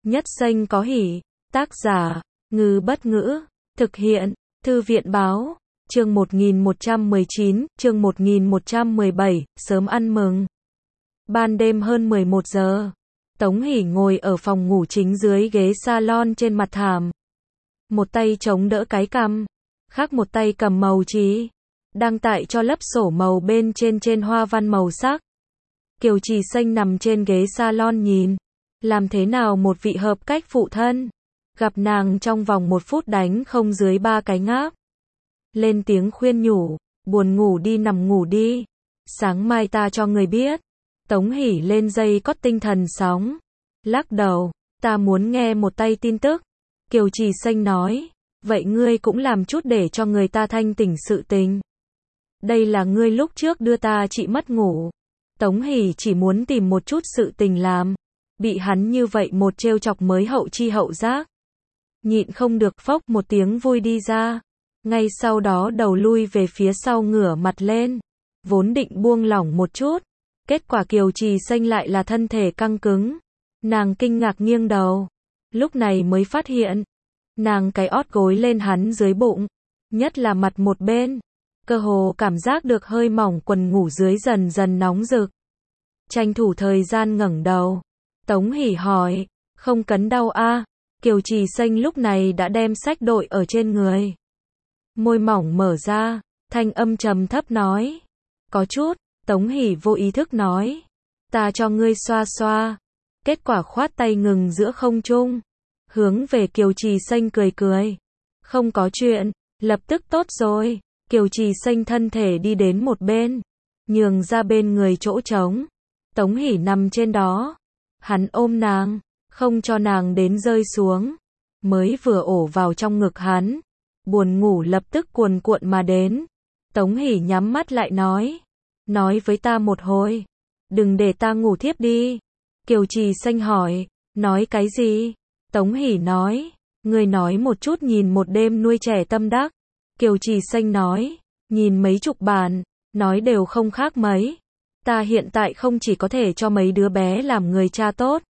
Nhất danh có hỷ. Tác giả, Ngư Bất Ngữ. Thực hiện, Thư viện Báo. Chương 1119, chương 1117, sớm ăn mừng. Ban đêm hơn 11 giờ. Tống Hỷ ngồi ở phòng ngủ chính dưới ghế salon trên mặt thảm. Một tay chống đỡ cái cằm, khác một tay cầm màu chì, đang tại cho lấp sổ màu bên trên hoa văn màu sắc. Kiều Trì Xanh nằm trên ghế salon nhìn, làm thế nào một vị hợp cách phụ thân, gặp nàng trong vòng 1 phút đánh không dưới 3 cái ngáp. Lên tiếng khuyên nhủ, buồn ngủ đi nằm ngủ đi, sáng mai ta cho người biết. Tống Hỷ lên dây cót tinh thần sóng, lắc đầu, ta muốn nghe một tay tin tức. Kiều Trì Xanh nói, vậy ngươi cũng làm chút để cho người ta thanh tỉnh sự tình. Đây là ngươi lúc trước đưa ta chị mất ngủ. Tống Hỷ chỉ muốn tìm một chút sự tình làm, bị hắn như vậy một trêu chọc mới hậu chi hậu giác. Nhịn không được phốc một tiếng vui đi ra, ngay sau đó đầu lui về phía sau ngửa mặt lên, vốn định buông lỏng một chút. Kết quả Kiều Trì Xanh lại là thân thể căng cứng. Nàng kinh ngạc nghiêng đầu, lúc này mới phát hiện, nàng cái ót gối lên hắn dưới bụng, nhất là mặt một bên, cơ hồ cảm giác được hơi mỏng quần ngủ dưới dần dần nóng rực. Tranh thủ thời gian ngẩng đầu, Tống Hỷ hỏi, không cấn đau a? Kiều Trì Xanh lúc này đã đem sách đội ở trên người. Môi mỏng mở ra, thanh âm trầm thấp nói, có chút. Tống Hỷ vô ý thức nói, ta cho ngươi xoa xoa. Kết quả khoát tay ngừng giữa không trung, hướng về Kiều Trì Xanh cười cười, không có chuyện, lập tức tốt rồi. Kiều Trì Xanh thân thể đi đến một bên, nhường ra bên người chỗ trống. Tống Hỷ nằm trên đó, hắn ôm nàng, không cho nàng đến rơi xuống, mới vừa ổ vào trong ngực hắn, buồn ngủ lập tức cuồn cuộn mà đến. Tống Hỷ nhắm mắt lại nói với ta một hồi, đừng để ta ngủ thiếp đi. Kiều Trì Xanh hỏi, nói cái gì? Tống Hỷ nói, ngươi nói một chút nhìn một đêm nuôi trẻ tâm đắc. Kiều Trì Xanh nói, nhìn mấy chục bản, nói đều không khác mấy. Ta hiện tại không chỉ có thể cho mấy đứa bé làm người cha tốt,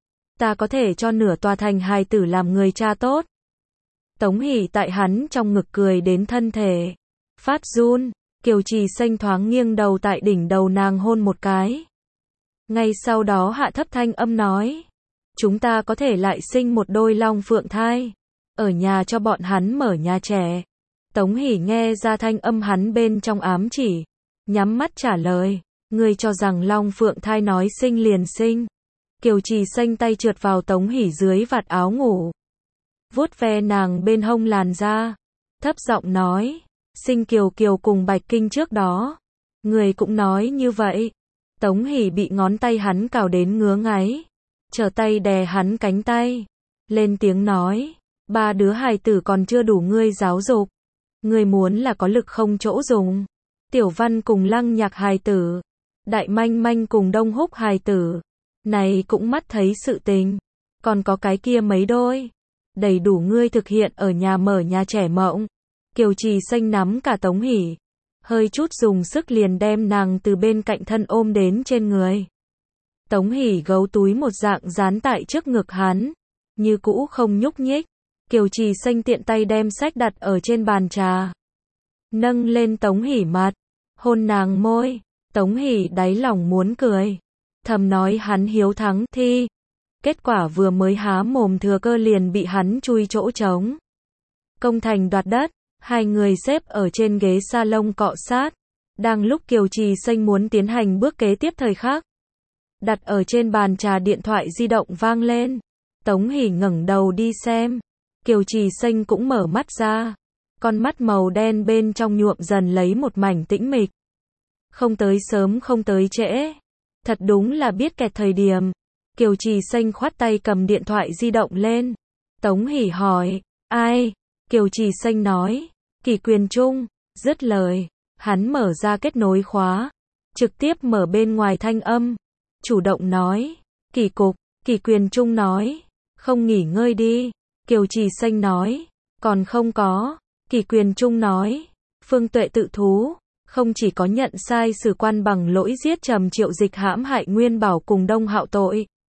ta có thể cho nửa tòa thành hài tử làm người cha tốt. Tống Hỷ tại hắn trong ngực cười đến thân thể phát run. Kiều Trì Xanh thoáng nghiêng đầu tại đỉnh đầu nàng hôn một cái. Ngay sau đó hạ thấp thanh âm nói, chúng ta có thể lại sinh một đôi long phượng thai, ở nhà cho bọn hắn mở nhà trẻ. Tống Hỷ nghe ra thanh âm hắn bên trong ám chỉ, nhắm mắt trả lời, ngươi cho rằng long phượng thai nói sinh liền sinh. Kiều Trì Xanh tay trượt vào Tống Hỷ dưới vạt áo ngủ, vuốt ve nàng bên hông làn da, thấp giọng nói, sinh Kiều Kiều cùng Bạch Kinh trước đó, người cũng nói như vậy. Tống Hỷ bị ngón tay hắn cào đến ngứa ngáy, trở tay đè hắn cánh tay, lên tiếng nói, 3 đứa hài tử còn chưa đủ ngươi giáo dục, ngươi muốn là có lực không chỗ dùng. Tiểu Văn cùng Lăng Nhạc hài tử, Đại Manh Manh cùng Đông Húc hài tử, này cũng mắt thấy sự tình, còn có cái kia mấy đôi, đầy đủ ngươi thực hiện ở nhà mở nhà trẻ mộng. Kiều Trì Xanh nắm cả Tống Hỷ, hơi chút dùng sức liền đem nàng từ bên cạnh thân ôm đến trên người. Tống Hỷ gấu túi một dạng dán tại trước ngực hắn, như cũ không nhúc nhích. Kiều Trì Xanh tiện tay đem sách đặt ở trên bàn trà, nâng lên Tống Hỷ mặt, hôn nàng môi. Tống Hỷ đáy lòng muốn cười, thầm nói hắn hiếu thắng thi. Kết quả vừa mới há mồm thừa cơ liền bị hắn chui chỗ trống. Công thành đoạt đất. Hai người xếp ở trên ghế salon cọ sát. Đang lúc Kiều Trì Xanh muốn tiến hành bước kế tiếp thời khắc, đặt ở trên bàn trà điện thoại di động vang lên. Tống Hỷ ngẩng đầu đi xem. Kiều Trì Xanh cũng mở mắt ra. Con mắt màu đen bên trong nhuộm dần lấy một mảnh tĩnh mịch. Không tới sớm không tới trễ. Thật đúng là biết kẹt thời điểm. Kiều Trì Xanh khoát tay cầm điện thoại di động lên. Tống Hỷ hỏi, ai? Kiều Trì Xanh nói, Kỷ Quyền Trung. Dứt lời, hắn mở ra kết nối khóa, trực tiếp mở bên ngoài thanh âm, chủ động nói, Kỷ Cục. Kỷ Quyền Trung nói, không nghỉ ngơi đi. Kiều Trì Xanh nói, còn không có. Kỷ Quyền Trung nói, Phương Tuệ tự thú, không chỉ có nhận sai sử quan bằng lỗi giết Trầm Triệu Dịch hãm hại Nguyên Bảo cùng Đông Hạo tội,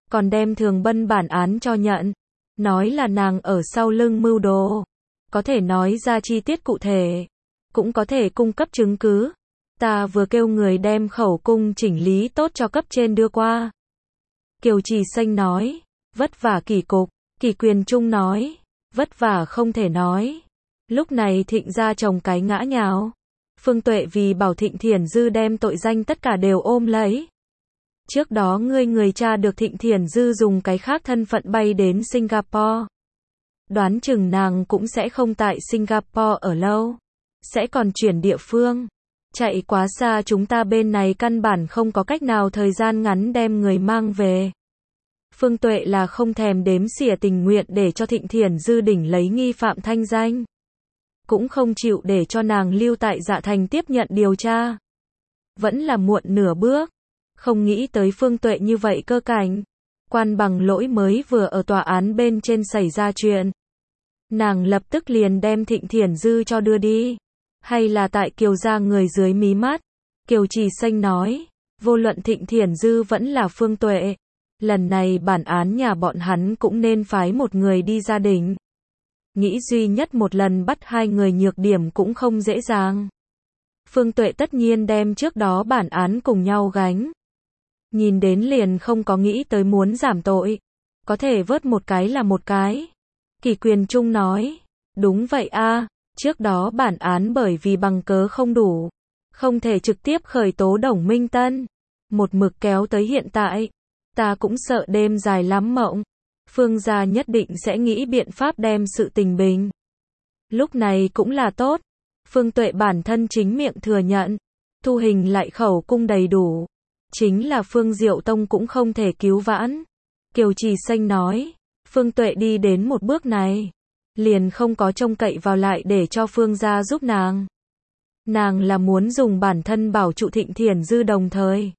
còn đem Thường Bân bản án cho nhận, nói là nàng ở sau lưng mưu đồ. Có thể nói ra chi tiết cụ thể, cũng có thể cung cấp chứng cứ. Ta vừa kêu người đem khẩu cung chỉnh lý tốt cho cấp trên đưa qua. Kiều Trì Xanh nói, vất vả Kỷ cục. Kỷ Quyền Trung nói, vất vả không thể nói. Lúc này Thịnh gia chồng cái ngã nhào. Phương Tuệ vì bảo Thịnh Thiển Dư đem tội danh tất cả đều ôm lấy. Trước đó người cha được Thịnh Thiển Dư dùng cái khác thân phận bay đến Singapore. Đoán chừng nàng cũng sẽ không tại Singapore ở lâu. Sẽ còn chuyển địa phương. Chạy quá xa, chúng ta bên này căn bản không có cách nào thời gian ngắn đem người mang về. Phương Tuệ là không thèm đếm xỉa tình nguyện để cho Thịnh Thiển Dư đỉnh lấy nghi phạm thanh danh. Cũng không chịu để cho nàng lưu tại Dạ Thành tiếp nhận điều tra. Vẫn là muộn nửa bước. Không nghĩ tới Phương Tuệ như vậy cơ cảnh. Quan bằng lỗi mới vừa ở tòa án bên trên xảy ra chuyện. Nàng lập tức liền đem Thịnh Thiển Dư cho đưa đi. Hay là tại Kiều gia người dưới mí mắt. Kiều Trì Xanh nói, vô luận Thịnh Thiển Dư vẫn là Phương Tuệ. Lần này bản án nhà bọn hắn cũng nên phái một người đi gia đình. Nghĩ duy nhất một lần bắt hai người nhược điểm cũng không dễ dàng. Phương Tuệ tất nhiên đem trước đó bản án cùng nhau gánh. Nhìn đến liền không có nghĩ tới muốn giảm tội. Có thể vớt một cái là một cái. Kỷ Quyền Trung nói, đúng vậy a, trước đó bản án bởi vì bằng cớ không đủ. Không thể trực tiếp khởi tố Đồng Minh Tân. Một mực kéo tới hiện tại. Ta cũng sợ đêm dài lắm mộng. Phương gia nhất định sẽ nghĩ biện pháp đem sự tình bình. Lúc này cũng là tốt. Phương Tuệ bản thân chính miệng thừa nhận. Thu hình lại khẩu cung đầy đủ. Chính là Phương Diệu Tông cũng không thể cứu vãn. Kiều Trì Xanh nói. Phương Tuệ đi đến một bước này. Liền không có trông cậy vào lại để cho Phương gia giúp nàng. Nàng là muốn dùng bản thân bảo trụ Thịnh Thiển Dư đồng thời.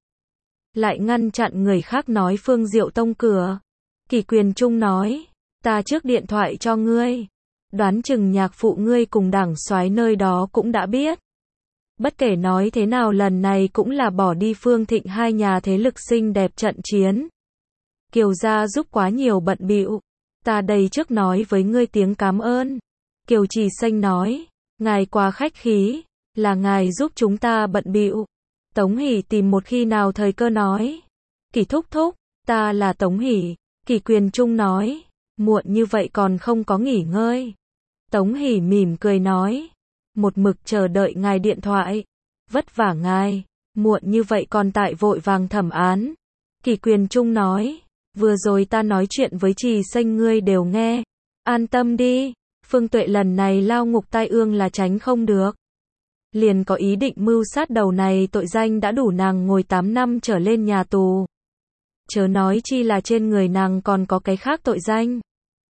Lại ngăn chặn người khác nói Phương Diệu Tông cửa. Kỷ Quyền Trung nói, ta trước điện thoại cho ngươi. Đoán chừng nhạc phụ ngươi cùng đảng soái nơi đó cũng đã biết. Bất kể nói thế nào lần này cũng là bỏ đi Phương Thịnh hai nhà thế lực xinh đẹp trận chiến. Kiều gia giúp quá nhiều bận bịu. Ta đây trước nói với ngươi tiếng cảm ơn. Kiều Trì Xanh nói, ngài quá khách khí, là ngài giúp chúng ta bận bịu. Tống Hỷ tìm một khi nào thời cơ nói. Kỷ thúc thúc, ta là Tống Hỷ. Kỷ Quyền Trung nói, muộn như vậy còn không có nghỉ ngơi. Tống Hỷ mỉm cười nói, một mực chờ đợi ngài điện thoại. Vất vả ngài, muộn như vậy còn tại vội vàng thẩm án. Kỷ Quyền Trung nói, vừa rồi ta nói chuyện với Trì Xanh ngươi đều nghe. An tâm đi, Phương Tuệ lần này lao ngục tai ương là tránh không được. Liền có ý định mưu sát đầu này, tội danh đã đủ nàng ngồi 8 năm trở lên nhà tù. Chớ nói chi là trên người nàng còn có cái khác tội danh.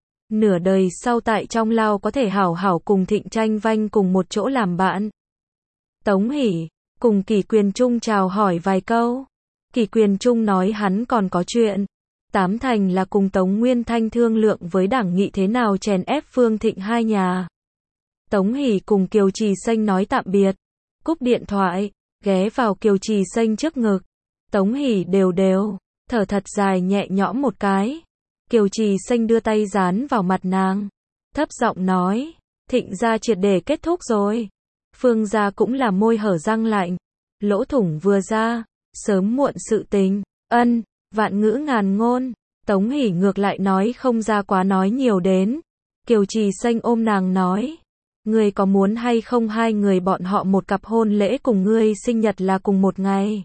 Nửa đời sau tại trong lao có thể hảo hảo cùng Thịnh tranh vanh cùng một chỗ làm bạn. Tống Hỷ cùng Kỷ Quyền Trung chào hỏi vài câu. Kỷ Quyền Trung nói hắn còn có chuyện. Tám thành là cùng Tống Nguyên Thanh thương lượng với đảng nghị thế nào chèn ép Phương Thịnh hai nhà. Tống Hỷ cùng Kiều Trì Xanh nói tạm biệt. Cúp điện thoại, ghé vào Kiều Trì Xanh trước ngực. Tống Hỷ đều thở thật dài nhẹ nhõm một cái. Kiều Trì Xanh đưa tay dán vào mặt nàng. Thấp giọng nói, Thịnh gia triệt để kết thúc rồi. Phương gia cũng là môi hở răng lạnh. Lỗ thủng vừa ra, sớm muộn sự tình. Ân, vạn ngữ ngàn ngôn. Tống Hỷ ngược lại nói không ra quá nói nhiều đến. Kiều Trì Xanh ôm nàng nói, ngươi có muốn hay không hai người bọn họ một cặp hôn lễ cùng ngươi sinh nhật là cùng một ngày.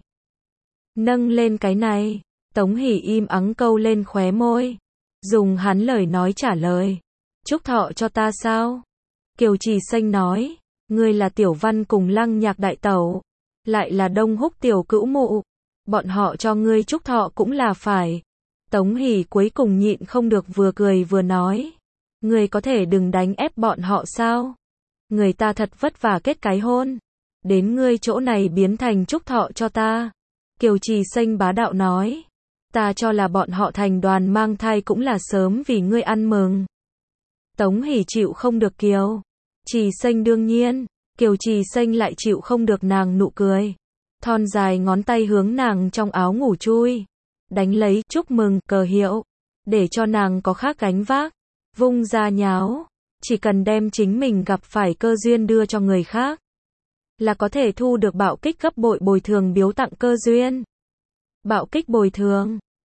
Nâng lên cái này, Tống Hỷ im ắng câu lên khóe môi. Dùng hắn lời nói trả lời. Chúc thọ cho ta sao? Kiều Trì Xanh nói, ngươi là Tiểu Văn cùng Lăng Nhạc đại tẩu. Lại là Đông Húc tiểu cữu mụ. Bọn họ cho ngươi chúc thọ cũng là phải. Tống Hỷ cuối cùng nhịn không được vừa cười vừa nói. Ngươi có thể đừng đánh ép bọn họ sao? Người ta thật vất vả kết cái hôn. Đến ngươi chỗ này biến thành chúc thọ cho ta. Kiều Trì Xanh bá đạo nói. Ta cho là bọn họ thành đoàn mang thai cũng là sớm vì ngươi ăn mừng. Tống Hỷ chịu không được Kiều Trì Xanh đương nhiên. Kiều Trì Xanh lại chịu không được nàng nụ cười. Thon dài ngón tay hướng nàng trong áo ngủ chui. đánh lấy, chúc mừng, cờ hiệu, để cho nàng có khác gánh vác, vung ra nháo, chỉ cần đem chính mình gặp phải cơ duyên đưa cho người khác, là có thể thu được bạo kích gấp bội bồi thường biếu tặng cơ duyên. Bạo kích bồi thường